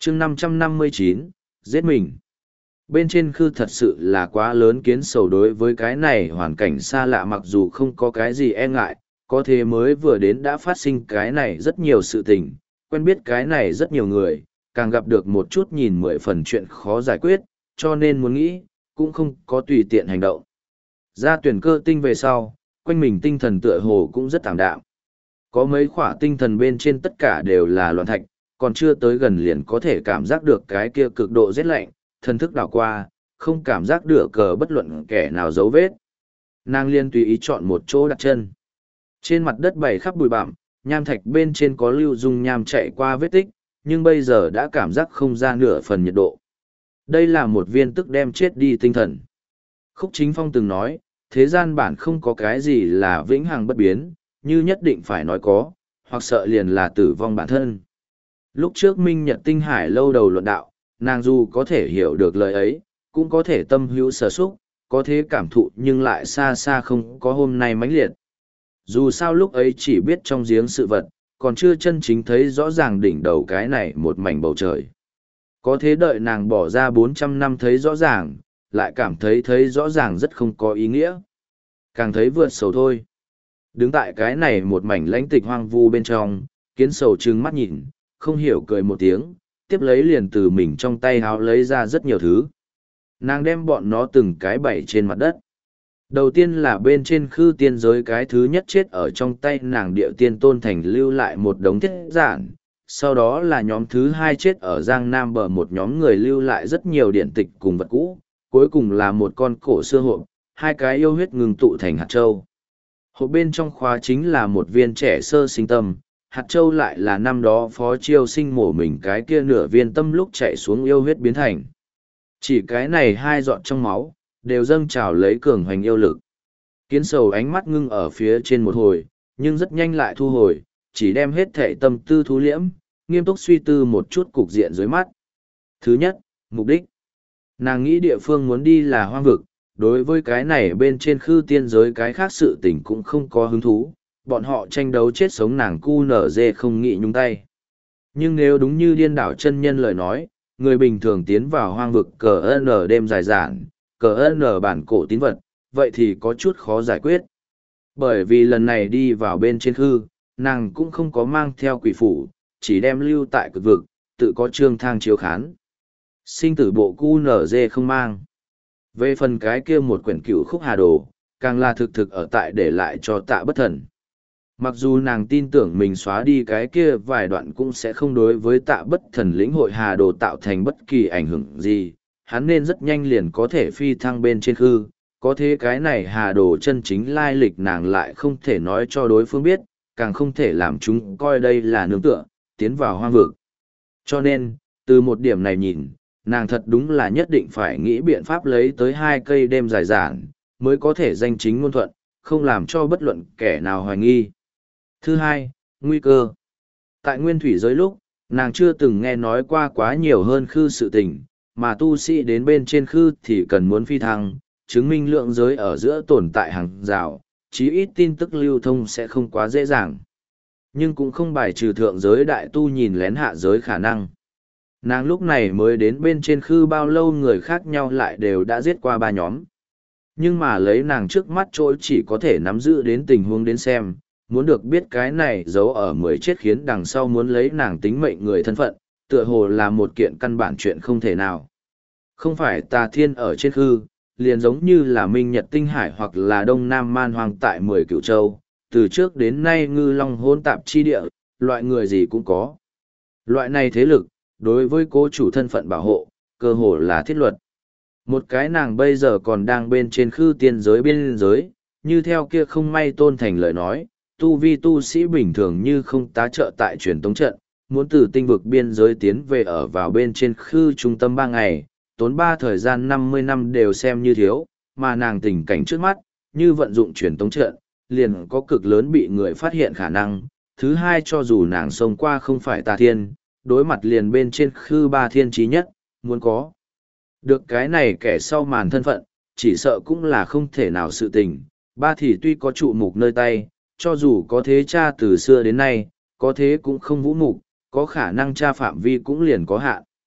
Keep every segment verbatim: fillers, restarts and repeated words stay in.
chương năm trăm năm mươi chín, giết mình. Bên trên khư thật sự là quá lớn, kiến sầu đối với cái này hoàn cảnh xa lạ mặc dù không có cái gì e ngại, có thế mới vừa đến đã phát sinh cái này rất nhiều sự tình, quen biết cái này rất nhiều người, càng gặp được một chút nhìn mười phần chuyện khó giải quyết, cho nên muốn nghĩ, cũng không có tùy tiện hành động. Ra tuyển cơ tinh về sau, quanh mình tinh thần tựa hồ cũng rất tạm đạm. Có mấy khỏa tinh thần bên trên tất cả đều là loạn thạch, còn chưa tới gần liền có thể cảm giác được cái kia cực độ rét lạnh, thần thức đảo qua, không cảm giác được cờ bất luận kẻ nào dấu vết. Nàng liên tùy ý chọn một chỗ đặt chân. Trên mặt đất bày khắp bụi bặm, nham thạch bên trên có lưu dung nham chạy qua vết tích, nhưng bây giờ đã cảm giác không ra nửa phần nhiệt độ. Đây là một viên tức đem chết đi tinh thần. Khúc Chính Phong từng nói, thế gian bản không có cái gì là vĩnh hằng bất biến, như nhất định phải nói có, hoặc sợ liền là tử vong bản thân. Lúc trước Minh Nhật Tinh Hải lâu đầu luận đạo, nàng dù có thể hiểu được lời ấy, cũng có thể tâm hữu sở xúc, có thế cảm thụ nhưng lại xa xa không có hôm nay mãnh liệt. Dù sao lúc ấy chỉ biết trong giếng sự vật, còn chưa chân chính thấy rõ ràng đỉnh đầu cái này một mảnh bầu trời. Có thế đợi nàng bỏ ra bốn trăm năm thấy rõ ràng, lại cảm thấy thấy rõ ràng rất không có ý nghĩa. Càng thấy vượt sầu thôi. Đứng tại cái này một mảnh lãnh tịch hoang vu bên trong, kiến sầu trừng mắt nhìn, không hiểu cười một tiếng, tiếp lấy liền từ mình trong tay háo lấy ra rất nhiều thứ. Nàng đem bọn nó từng cái bày trên mặt đất. Đầu tiên là bên trên khư tiên giới cái thứ nhất chết ở trong tay nàng địa tiên tôn thành lưu lại một đống thiết giản. Sau đó là nhóm thứ hai chết ở Giang Nam bờ một nhóm người lưu lại rất nhiều điện tịch cùng vật cũ. Cuối cùng là một con cổ xưa hộp, hai cái yêu huyết ngừng tụ thành hạt châu. Hộp bên trong khóa chính là một viên trẻ sơ sinh tâm, hạt châu lại là năm đó phó chiêu sinh mổ mình cái kia nửa viên tâm lúc chạy xuống yêu huyết biến thành. Chỉ cái này hai giọt trong máu, đều dâng trào lấy cường hoành yêu lực. Kiến sầu ánh mắt ngưng ở phía trên một hồi, nhưng rất nhanh lại thu hồi, chỉ đem hết thể tâm tư thu liễm, nghiêm túc suy tư một chút cục diện dưới mắt. Thứ nhất, mục đích. Nàng nghĩ địa phương muốn đi là hoang vực, đối với cái này bên trên khư tiên giới cái khác sự tình cũng không có hứng thú, bọn họ tranh đấu chết sống nàng cu nở dê không nghĩ nhúng tay. Nhưng nếu đúng như điên đảo chân nhân lời nói, người bình thường tiến vào hoang vực cờ n đêm dài dản, cờ n bản cổ tín vật, vậy thì có chút khó giải quyết. Bởi vì lần này đi vào bên trên khư, nàng cũng không có mang theo quỷ phủ, chỉ đem lưu tại cực vực, tự có trương thang chiếu khán. Sinh tử bộ cu nở dê không mang. Về phần cái kia một quyển cựu khúc hà đồ, càng là thực thực ở tại để lại cho tạ bất thần. Mặc dù nàng tin tưởng mình xóa đi cái kia vài đoạn cũng sẽ không đối với tạ bất thần lĩnh hội hà đồ tạo thành bất kỳ ảnh hưởng gì, hắn nên rất nhanh liền có thể phi thăng bên trên khư, có thế cái này hà đồ chân chính lai lịch nàng lại không thể nói cho đối phương biết, càng không thể làm chúng coi đây là nương tựa, tiến vào hoang vực. Cho nên, từ một điểm này nhìn, nàng thật đúng là nhất định phải nghĩ biện pháp lấy tới hai cây đêm dài dản, mới có thể danh chính ngôn thuận, không làm cho bất luận kẻ nào hoài nghi. Thứ hai, nguy cơ. Tại nguyên thủy giới lúc, nàng chưa từng nghe nói qua quá nhiều hơn khư sự tình, mà tu sĩ đến bên trên khư thì cần muốn phi thăng, chứng minh lượng giới ở giữa tồn tại hàng rào, chí ít tin tức lưu thông sẽ không quá dễ dàng. Nhưng cũng không bài trừ thượng giới đại tu nhìn lén hạ giới khả năng. Nàng lúc này mới đến bên trên khư bao lâu người khác nhau lại đều đã giết qua ba nhóm. Nhưng mà lấy nàng trước mắt trôi chỉ có thể nắm giữ đến tình huống đến xem, muốn được biết cái này giấu ở mười chết khiến đằng sau muốn lấy nàng tính mệnh người thân phận, tựa hồ là một kiện căn bản chuyện không thể nào. Không phải tà thiên ở trên khư, liền giống như là Minh Nhật Tinh Hải hoặc là Đông Nam Man Hoang tại mười cửu châu, từ trước đến nay ngư long hôn tạp chi địa, loại người gì cũng có. Loại này thế lực, đối với cố chủ thân phận bảo hộ, cơ hồ là thiết luật. Một cái nàng bây giờ còn đang bên trên khư tiên giới biên giới, như theo kia không may tôn thành lời nói, tu vi tu sĩ bình thường như không tá trợ tại truyền tống trận, muốn từ tinh vực biên giới tiến về ở vào bên trên khư trung tâm ba ngày, tốn ba thời gian năm mươi năm đều xem như thiếu, mà nàng tình cảnh trước mắt, như vận dụng truyền tống trận, liền có cực lớn bị người phát hiện khả năng. Thứ hai cho dù nàng xông qua không phải tà thiên, đối mặt liền bên trên khư ba thiên trí nhất, muốn có được cái này kẻ sau màn thân phận, chỉ sợ cũng là không thể nào sự tình. Ba thì tuy có trụ mục nơi tay, cho dù có thế cha từ xưa đến nay, có thế cũng không vũ mục, có khả năng tra phạm vi cũng liền có hạn.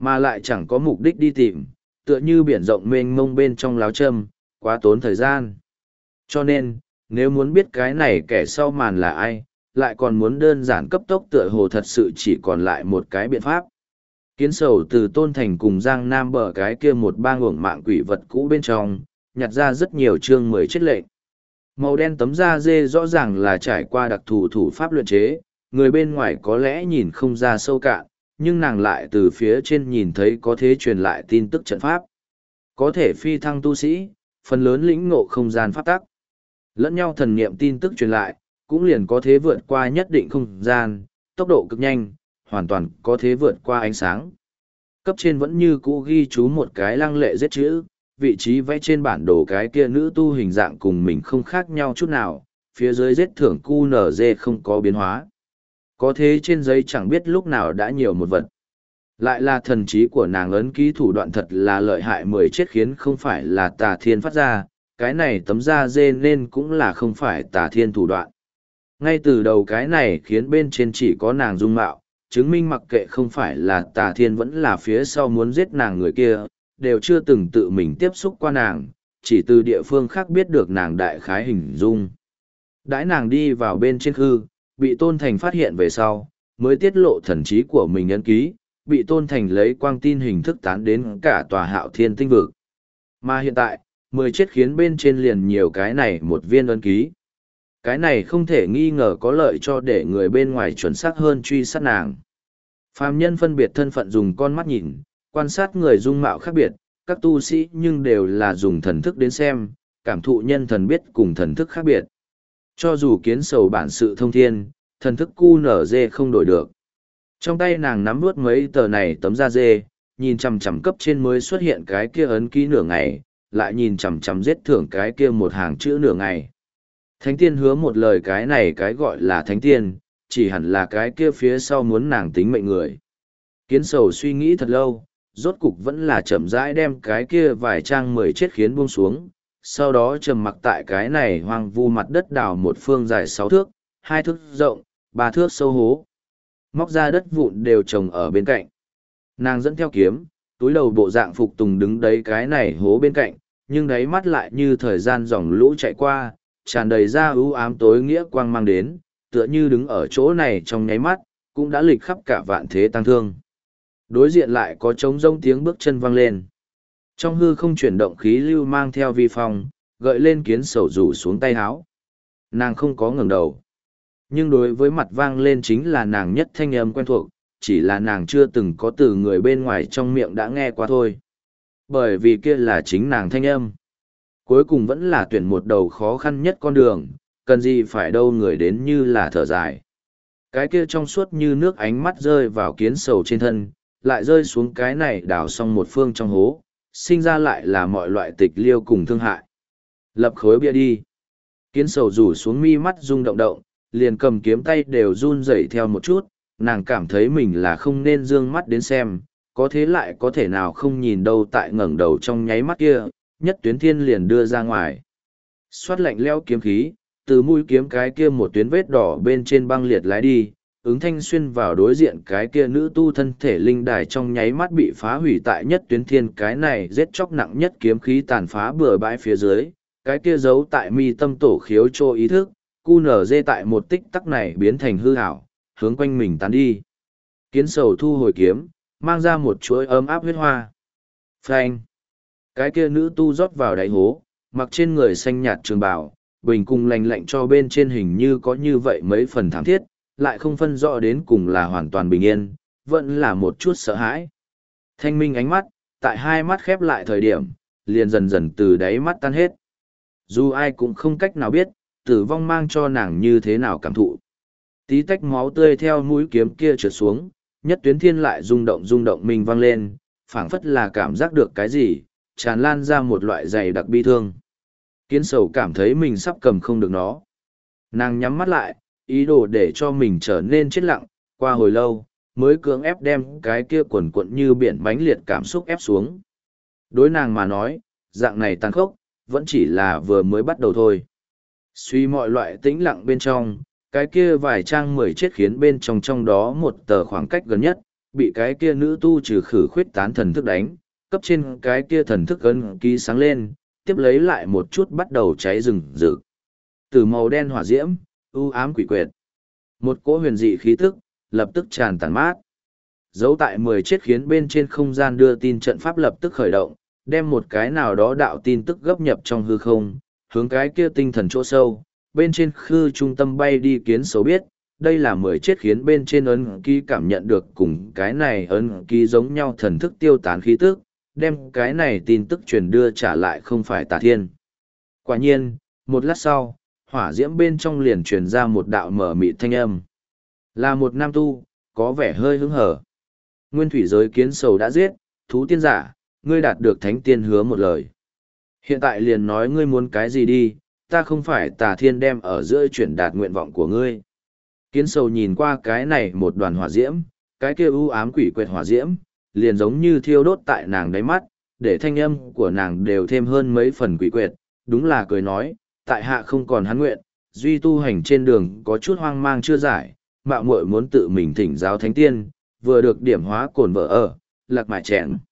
Mà lại chẳng có mục đích đi tìm, tựa như biển rộng mênh mông bên trong láo châm, quá tốn thời gian. Cho nên, nếu muốn biết cái này kẻ sau màn là ai, lại còn muốn đơn giản cấp tốc tựa hồ thật sự chỉ còn lại một cái biện pháp. Kiến sầu từ Tôn Thành cùng Giang Nam bờ cái kia một bang uổng mạng quỷ vật cũ bên trong, nhặt ra rất nhiều chương mười chết lệnh. Màu đen tấm da dê rõ ràng là trải qua đặc thù thủ pháp luyện chế, người bên ngoài có lẽ nhìn không ra sâu cạn, nhưng nàng lại từ phía trên nhìn thấy có thể truyền lại tin tức trận pháp. Có thể phi thăng tu sĩ, phần lớn lĩnh ngộ không gian pháp tắc. Lẫn nhau thần niệm tin tức truyền lại, cũng liền có thể vượt qua nhất định không gian, tốc độ cực nhanh, hoàn toàn có thể vượt qua ánh sáng. Cấp trên vẫn như cũ ghi chú một cái lăng lệ giết chữ, vị trí vẽ trên bản đồ cái kia nữ tu hình dạng cùng mình không khác nhau chút nào, phía dưới giết thưởng cu nở dê không có biến hóa. Có thế trên giấy chẳng biết lúc nào đã nhiều một vật. Lại là thần trí của nàng ấn ký thủ đoạn thật là lợi hại mười chết khiến không phải là tà thiên phát ra, cái này tấm da dê nên cũng là không phải tà thiên thủ đoạn. Ngay từ đầu cái này khiến bên trên chỉ có nàng dung mạo, chứng minh mặc kệ không phải là tà thiên vẫn là phía sau muốn giết nàng người kia, đều chưa từng tự mình tiếp xúc qua nàng, chỉ từ địa phương khác biết được nàng đại khái hình dung. Đãi nàng đi vào bên trên khư, bị Tôn Thành phát hiện về sau, mới tiết lộ thần trí của mình ấn ký, bị Tôn Thành lấy quang tin hình thức tán đến cả tòa Hạo Thiên tinh vực. Mà hiện tại, mười chết khiến bên trên liền nhiều cái này một viên ấn ký. Cái này không thể nghi ngờ có lợi cho để người bên ngoài chuẩn xác hơn truy sát nàng. Phàm nhân phân biệt thân phận dùng con mắt nhìn, quan sát người dung mạo khác biệt, các tu sĩ nhưng đều là dùng thần thức đến xem, cảm thụ nhân thần biết cùng thần thức khác biệt. Cho dù kiến sầu bản sự thông thiên, thần thức cu nở dê không đổi được. Trong tay nàng nắm nuốt mấy tờ này tấm da dê, nhìn chằm chằm cấp trên mới xuất hiện cái kia ấn ký nửa ngày, lại nhìn chằm chằm giết thưởng cái kia một hàng chữ nửa ngày. Thánh tiên hứa một lời cái này cái gọi là thánh tiên, chỉ hẳn là cái kia phía sau muốn nàng tính mệnh người. Kiến sầu suy nghĩ thật lâu, rốt cục vẫn là chậm rãi đem cái kia vài trang mười chết khiến buông xuống, sau đó trầm mặc tại cái này hoang vu mặt đất đào một phương dài sáu thước, hai thước rộng, ba thước sâu hố. Móc ra đất vụn đều trồng ở bên cạnh. Nàng dẫn theo kiếm, túi đầu bộ dạng phục tùng đứng đấy cái này hố bên cạnh, nhưng đáy mắt lại như thời gian dòng lũ chạy qua, tràn đầy ra ưu ám tối nghĩa quang mang đến, tựa như đứng ở chỗ này trong nháy mắt, cũng đã lịch khắp cả vạn thế tăng thương. Đối diện lại có trống rông tiếng bước chân vang lên. Trong hư không chuyển động khí lưu mang theo vi phong, gợi lên kiến sầu rủ xuống tay háo. Nàng không có ngẩng đầu. Nhưng đối với mặt vang lên chính là nàng nhất thanh âm quen thuộc, chỉ là nàng chưa từng có từ người bên ngoài trong miệng đã nghe qua thôi. Bởi vì kia là chính nàng thanh âm. Cuối cùng vẫn là tuyển một đầu khó khăn nhất con đường, cần gì phải đâu người đến như là thở dài. Cái kia trong suốt như nước ánh mắt rơi vào kiến sầu trên thân, lại rơi xuống cái này đào xong một phương trong hố, sinh ra lại là mọi loại tịch liêu cùng thương hại. Lập khối bia đi. Kiến sầu rủ xuống mi mắt rung động động, liền cầm kiếm tay đều run rẩy theo một chút, nàng cảm thấy mình là không nên dương mắt đến xem, có thế lại có thể nào không nhìn đâu tại ngẩng đầu trong nháy mắt kia, nhất tuyến thiên liền đưa ra ngoài. Xoát lạnh leo kiếm khí, từ mũi kiếm cái kia một tuyến vết đỏ bên trên băng liệt lái đi, ứng thanh xuyên vào đối diện cái kia nữ tu thân thể linh đài trong nháy mắt bị phá hủy tại nhất tuyến thiên cái này giết chóc nặng nhất kiếm khí tàn phá bừa bãi phía dưới, cái kia giấu tại mi tâm tổ khiếu trô ý thức, cu nở dê tại một tích tắc này biến thành hư ảo, hướng quanh mình tán đi. Kiến sầu thu hồi kiếm, mang ra một chuỗi ấm áp huyết hoa. Phanh! Cái kia nữ tu rót vào đáy hố, mặc trên người xanh nhạt trường bào, bình cùng lành lạnh cho bên trên hình như có như vậy mấy phần thảm thiết, lại không phân rõ đến cùng là hoàn toàn bình yên, vẫn là một chút sợ hãi. Thanh minh ánh mắt, tại hai mắt khép lại thời điểm, liền dần dần từ đáy mắt tan hết. Dù ai cũng không cách nào biết, tử vong mang cho nàng như thế nào cảm thụ. Tí tách máu tươi theo mũi kiếm kia trượt xuống, nhất tuyến thiên lại rung động rung động mình vang lên, phảng phất là cảm giác được cái gì, tràn lan ra một loại dày đặc bi thương. Kiến sầu cảm thấy mình sắp cầm không được nó. Nàng nhắm mắt lại, ý đồ để cho mình trở nên chết lặng, qua hồi lâu, mới cưỡng ép đem cái kia quần cuộn như biển mãnh liệt cảm xúc ép xuống. Đối nàng mà nói, dạng này tàn khốc, vẫn chỉ là vừa mới bắt đầu thôi. Suy mọi loại tĩnh lặng bên trong, cái kia vài trang mười chết khiến bên trong trong đó một tờ khoảng cách gần nhất, bị cái kia nữ tu trừ khử khuyết tán thần thức đánh, cấp trên cái kia thần thức ấn ký sáng lên, tiếp lấy lại một chút bắt đầu cháy rừng rực. Từ màu đen hỏa diễm, u ám quỷ quyệt. Một cỗ huyền dị khí tức, lập tức tràn tàn mát. Dấu tại mười chết khiến bên trên không gian đưa tin trận pháp lập tức khởi động, đem một cái nào đó đạo tin tức gấp nhập trong hư không, hướng cái kia tinh thần chỗ sâu, bên trên khư trung tâm bay đi kiến xấu biết, đây là mười chết khiến bên trên ấn ký cảm nhận được cùng cái này ấn ký giống nhau thần thức tiêu tán khí tức, đem cái này tin tức truyền đưa trả lại không phải Tà Thiên. Quả nhiên, một lát sau, hỏa diễm bên trong liền truyền ra một đạo mở mịt thanh âm. Là một nam tu, có vẻ hơi hứng hở. Nguyên thủy giới kiến sầu đã giết, thú tiên giả, ngươi đạt được thánh tiên hứa một lời. Hiện tại liền nói ngươi muốn cái gì đi, ta không phải Tà Thiên đem ở giữa chuyển đạt nguyện vọng của ngươi. Kiến sầu nhìn qua cái này một đoàn hỏa diễm, cái kia u ám quỷ quyệt hỏa diễm, liền giống như thiêu đốt tại nàng đáy mắt, để thanh âm của nàng đều thêm hơn mấy phần quỷ quyệt, đúng là cười nói, tại hạ không còn hắn nguyện, duy tu hành trên đường có chút hoang mang chưa giải, mạo muội muốn tự mình thỉnh giáo thánh tiên, vừa được điểm hóa cồn vợ ở, lạc mải chèn.